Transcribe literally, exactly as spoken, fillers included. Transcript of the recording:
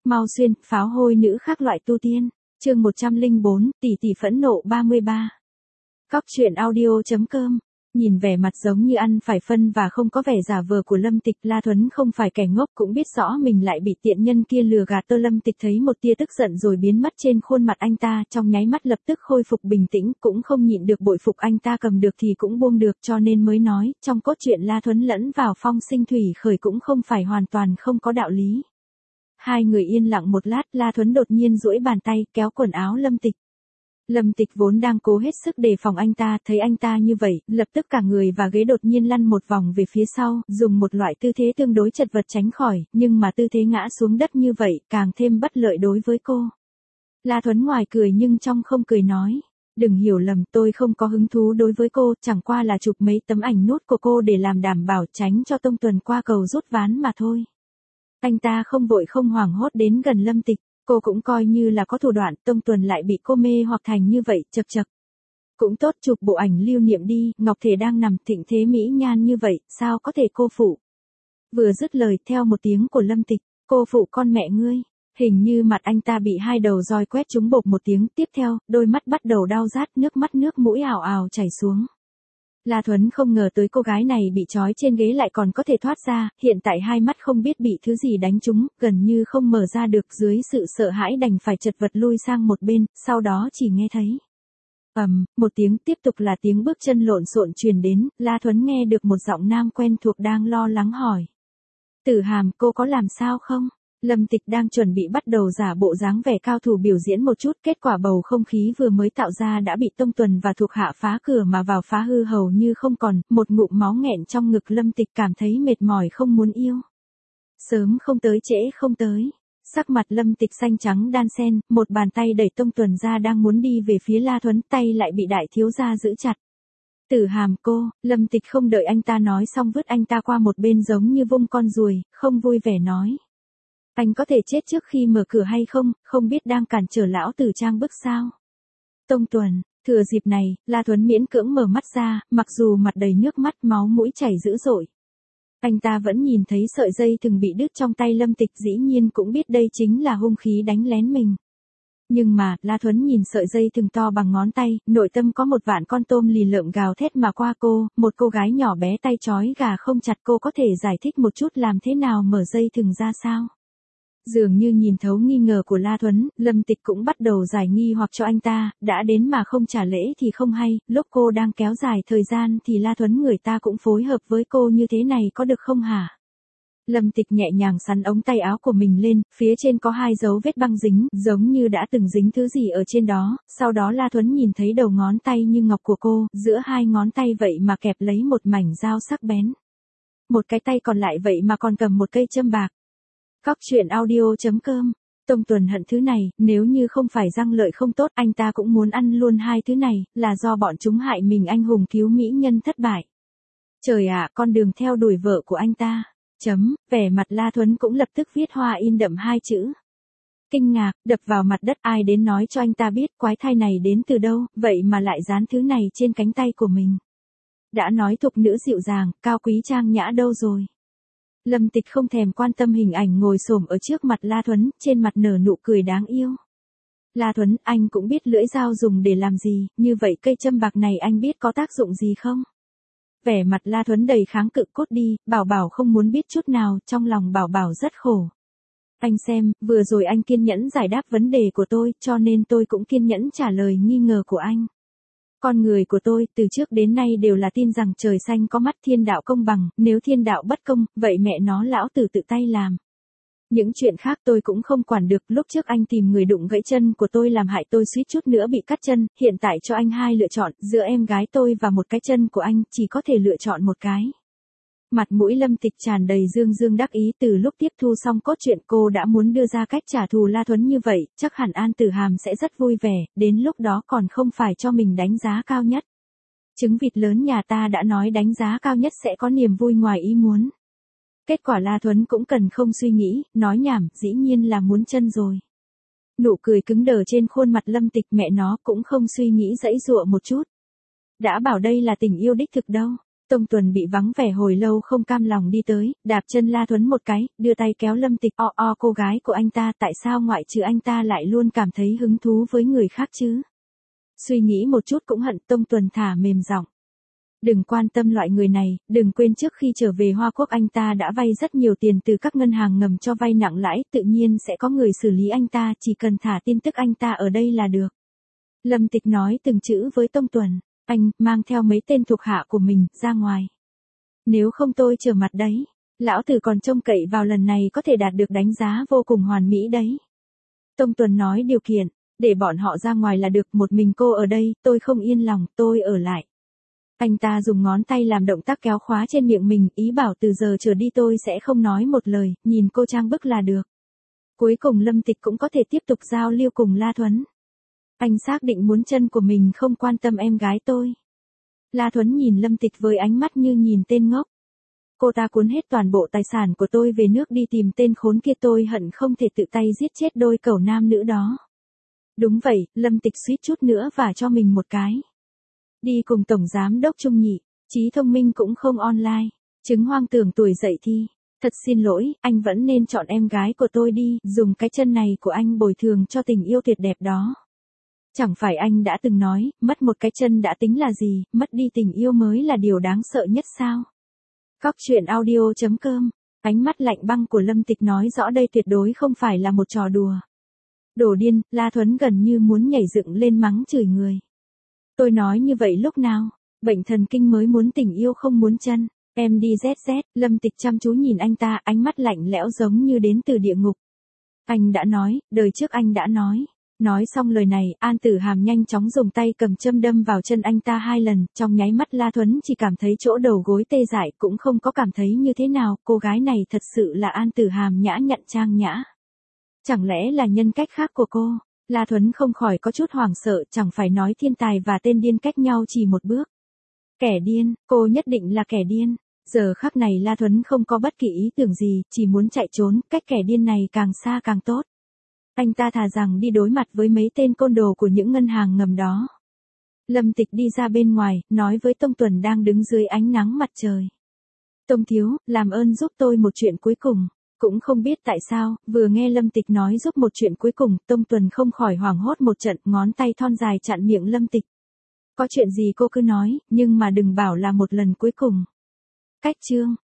Mau xuyên, pháo hôi nữ khác loại tu tiên. Chương một trăm lẻ bốn, tỷ tỷ phẫn nộ ba mươi ba. Cóc truyện audio chấm com. Nhìn vẻ mặt giống như ăn phải phân và không có vẻ giả vờ của Lâm Tịch, La Thuấn không phải kẻ ngốc cũng biết rõ mình lại bị tiện nhân kia lừa gạt. Tơ Lâm Tịch thấy một tia tức giận rồi biến mất trên khuôn mặt anh ta, trong nháy mắt lập tức khôi phục bình tĩnh, cũng không nhịn được bội phục anh ta cầm được thì cũng buông được, cho nên mới nói, trong cốt truyện La Thuấn lẫn vào phong sinh thủy khởi cũng không phải hoàn toàn không có đạo lý. Hai người yên lặng một lát, La Thuấn đột nhiên duỗi bàn tay, kéo quần áo Lâm Tịch. Lâm Tịch vốn đang cố hết sức đề phòng anh ta, thấy anh ta như vậy, lập tức cả người và ghế đột nhiên lăn một vòng về phía sau, dùng một loại tư thế tương đối chật vật tránh khỏi, nhưng mà tư thế ngã xuống đất như vậy, càng thêm bất lợi đối với cô. La Thuấn ngoài cười nhưng trong không cười nói, đừng hiểu lầm, tôi không có hứng thú đối với cô, chẳng qua là chụp mấy tấm ảnh nút của cô để làm đảm bảo tránh cho Tông Tuần qua cầu rút ván mà thôi. Anh ta không vội không hoảng hốt đến gần Lâm Tịch. Cô cũng coi như là có thủ đoạn, Tông Tuần lại bị cô mê hoặc thành như vậy, chật chật. Cũng tốt, chụp bộ ảnh lưu niệm đi, Ngọc Thể đang nằm thịnh thế mỹ nhan như vậy, sao có thể cô phụ. Vừa dứt lời, theo một tiếng của Lâm Tịch, cô phụ con mẹ ngươi. Hình như mặt anh ta bị hai đầu roi quét trúng bộp một tiếng, tiếp theo, đôi mắt bắt đầu đau rát, nước mắt nước mũi ào ào chảy xuống. La Thuấn không ngờ tới cô gái này bị trói trên ghế lại còn có thể thoát ra, hiện tại hai mắt không biết bị thứ gì đánh trúng, gần như không mở ra được, dưới sự sợ hãi đành phải chật vật lui sang một bên, sau đó chỉ nghe thấy. ầm, um, một tiếng, tiếp tục là tiếng bước chân lộn xộn truyền đến, La Thuấn nghe được một giọng nam quen thuộc đang lo lắng hỏi. Tử Hàm, cô có làm sao không? Lâm Tịch đang chuẩn bị bắt đầu giả bộ dáng vẻ cao thủ biểu diễn một chút, kết quả bầu không khí vừa mới tạo ra đã bị Tông Tuần và thuộc hạ phá cửa mà vào phá hư hầu như không còn, một ngụm máu nghẹn trong ngực. Lâm Tịch cảm thấy mệt mỏi không muốn yêu. Sớm không tới trễ không tới. Sắc mặt Lâm Tịch xanh trắng đan xen, một bàn tay đẩy Tông Tuần ra đang muốn đi về phía La Thuấn, tay lại bị đại thiếu gia giữ chặt. Tử Hàm cô, Lâm Tịch không đợi anh ta nói xong vứt anh ta qua một bên giống như vung con ruồi, không vui vẻ nói. Anh có thể chết trước khi mở cửa hay không, không biết đang cản trở lão tử trang bức sao. Tông Tuần, thừa dịp này, La Thuấn miễn cưỡng mở mắt ra, mặc dù mặt đầy nước mắt máu mũi chảy dữ dội. Anh ta vẫn nhìn thấy sợi dây thừng bị đứt trong tay Lâm Tịch, dĩ nhiên cũng biết đây chính là hung khí đánh lén mình. Nhưng mà, La Thuấn nhìn sợi dây thừng to bằng ngón tay, nội tâm có một vạn con tôm lì lợm gào thét mà qua cô, một cô gái nhỏ bé tay trói gà không chặt, cô có thể giải thích một chút làm thế nào mở dây thừng ra sao? Dường như nhìn thấu nghi ngờ của La Thuấn, Lâm Tịch cũng bắt đầu giải nghi hoặc cho anh ta, đã đến mà không trả lễ thì không hay, lúc cô đang kéo dài thời gian thì La Thuấn người ta cũng phối hợp với cô như thế này có được không hả? Lâm Tịch nhẹ nhàng sắn ống tay áo của mình lên, phía trên có hai dấu vết băng dính, giống như đã từng dính thứ gì ở trên đó, sau đó La Thuấn nhìn thấy đầu ngón tay như ngọc của cô, giữa hai ngón tay vậy mà kẹp lấy một mảnh dao sắc bén. Một cái tay còn lại vậy mà còn cầm một cây châm bạc. Cóc truyện audio chấm com. Tông Tuần hận thứ này, nếu như không phải răng lợi không tốt, anh ta cũng muốn ăn luôn hai thứ này, là do bọn chúng hại mình anh hùng cứu mỹ nhân thất bại. Trời ạ, con đường theo đuổi vợ của anh ta. Chấm, vẻ mặt La Thuấn cũng lập tức viết hoa in đậm hai chữ. Kinh ngạc, đập vào mặt đất, ai đến nói cho anh ta biết quái thai này đến từ đâu, vậy mà lại dán thứ này trên cánh tay của mình. Đã nói thục nữ dịu dàng, cao quý trang nhã đâu rồi. Lâm Tịch không thèm quan tâm hình ảnh ngồi xổm ở trước mặt La Thuấn, trên mặt nở nụ cười đáng yêu. La Thuấn, anh cũng biết lưỡi dao dùng để làm gì, như vậy cây châm bạc này anh biết có tác dụng gì không? Vẻ mặt La Thuấn đầy kháng cự, cốt đi, Bảo Bảo không muốn biết chút nào, trong lòng Bảo Bảo rất khổ. Anh xem, vừa rồi anh kiên nhẫn giải đáp vấn đề của tôi, cho nên tôi cũng kiên nhẫn trả lời nghi ngờ của anh. Con người của tôi, từ trước đến nay đều là tin rằng trời xanh có mắt, thiên đạo công bằng, nếu thiên đạo bất công, vậy mẹ nó lão tử tự tay làm. Những chuyện khác tôi cũng không quản được, lúc trước anh tìm người đụng gãy chân của tôi làm hại tôi suýt chút nữa bị cắt chân, hiện tại cho anh hai lựa chọn, giữa em gái tôi và một cái chân của anh, chỉ có thể lựa chọn một cái. Mặt mũi Lâm Tịch tràn đầy dương dương đắc ý, từ lúc tiếp thu xong cốt truyện cô đã muốn đưa ra cách trả thù La Thuấn như vậy, chắc hẳn An Tử Hàm sẽ rất vui vẻ, đến lúc đó còn không phải cho mình đánh giá cao nhất. Trứng vịt lớn nhà ta đã nói đánh giá cao nhất sẽ có niềm vui ngoài ý muốn. Kết quả La Thuấn cũng cần không suy nghĩ, nói nhảm, dĩ nhiên là muốn chân rồi. Nụ cười cứng đờ trên khuôn mặt Lâm Tịch, mẹ nó cũng không suy nghĩ dãy dụa một chút. Đã bảo đây là tình yêu đích thực đâu. Tông Tuần bị vắng vẻ hồi lâu không cam lòng đi tới, đạp chân La Thuấn một cái, đưa tay kéo Lâm Tịch. O o cô gái của anh ta, tại sao ngoại trừ anh ta lại luôn cảm thấy hứng thú với người khác chứ? Suy nghĩ một chút cũng hận. Tông Tuần thả mềm giọng. Đừng quan tâm loại người này, đừng quên trước khi trở về Hoa Quốc anh ta đã vay rất nhiều tiền từ các ngân hàng ngầm cho vay nặng lãi, tự nhiên sẽ có người xử lý anh ta, chỉ cần thả tin tức anh ta ở đây là được. Lâm Tịch nói từng chữ với Tông Tuần. Anh, mang theo mấy tên thuộc hạ của mình, ra ngoài. Nếu không tôi trở mặt đấy. Lão tử còn trông cậy vào lần này có thể đạt được đánh giá vô cùng hoàn mỹ đấy. Tông Tuần nói điều kiện, để bọn họ ra ngoài là được, một mình cô ở đây, tôi không yên lòng, tôi ở lại. Anh ta dùng ngón tay làm động tác kéo khóa trên miệng mình, ý bảo từ giờ trở đi tôi sẽ không nói một lời, nhìn cô trang bức là được. Cuối cùng Lâm Tịch cũng có thể tiếp tục giao lưu cùng La Thuấn. Anh xác định muốn chân của mình không quan tâm em gái tôi. La Thuấn nhìn Lâm Tịch với ánh mắt như nhìn tên ngốc. Cô ta cuốn hết toàn bộ tài sản của tôi về nước đi tìm tên khốn kia, tôi hận không thể tự tay giết chết đôi cẩu nam nữ đó. Đúng vậy, Lâm Tịch suýt chút nữa vả cho mình một cái. Đi cùng Tổng Giám Đốc Trung nhỉ, trí thông minh cũng không online, chứng hoang tưởng tuổi dậy thì. Thật xin lỗi, anh vẫn nên chọn em gái của tôi đi, dùng cái chân này của anh bồi thường cho tình yêu tuyệt đẹp đó. Chẳng phải anh đã từng nói, mất một cái chân đã tính là gì, mất đi tình yêu mới là điều đáng sợ nhất sao? Cóc truyện audio chấm com, ánh mắt lạnh băng của Lâm Tịch nói rõ đây tuyệt đối không phải là một trò đùa. Đồ điên, La Thuấn gần như muốn nhảy dựng lên mắng chửi người. Tôi nói như vậy lúc nào? Bệnh thần kinh mới muốn tình yêu không muốn chân. Em đi zét zét, Lâm Tịch chăm chú nhìn anh ta, ánh mắt lạnh lẽo giống như đến từ địa ngục. Anh đã nói, đời trước anh đã nói. Nói xong lời này, An Tử Hàm nhanh chóng dùng tay cầm châm đâm vào chân anh ta hai lần, trong nháy mắt La Thuấn chỉ cảm thấy chỗ đầu gối tê dại, cũng không có cảm thấy như thế nào, cô gái này thật sự là An Tử Hàm nhã nhặn trang nhã. Chẳng lẽ là nhân cách khác của cô? La Thuấn không khỏi có chút hoảng sợ, chẳng phải nói thiên tài và tên điên cách nhau chỉ một bước. Kẻ điên, cô nhất định là kẻ điên. Giờ khắc này La Thuấn không có bất kỳ ý tưởng gì, chỉ muốn chạy trốn, cách kẻ điên này càng xa càng tốt. Anh ta thà rằng đi đối mặt với mấy tên côn đồ của những ngân hàng ngầm đó. Lâm Tịch đi ra bên ngoài, nói với Tông Tuần đang đứng dưới ánh nắng mặt trời. Tông thiếu, làm ơn giúp tôi một chuyện cuối cùng. Cũng không biết tại sao, vừa nghe Lâm Tịch nói giúp một chuyện cuối cùng, Tông Tuần không khỏi hoảng hốt một trận, ngón tay thon dài chặn miệng Lâm Tịch. Có chuyện gì cô cứ nói, nhưng mà đừng bảo là một lần cuối cùng. Cách chương.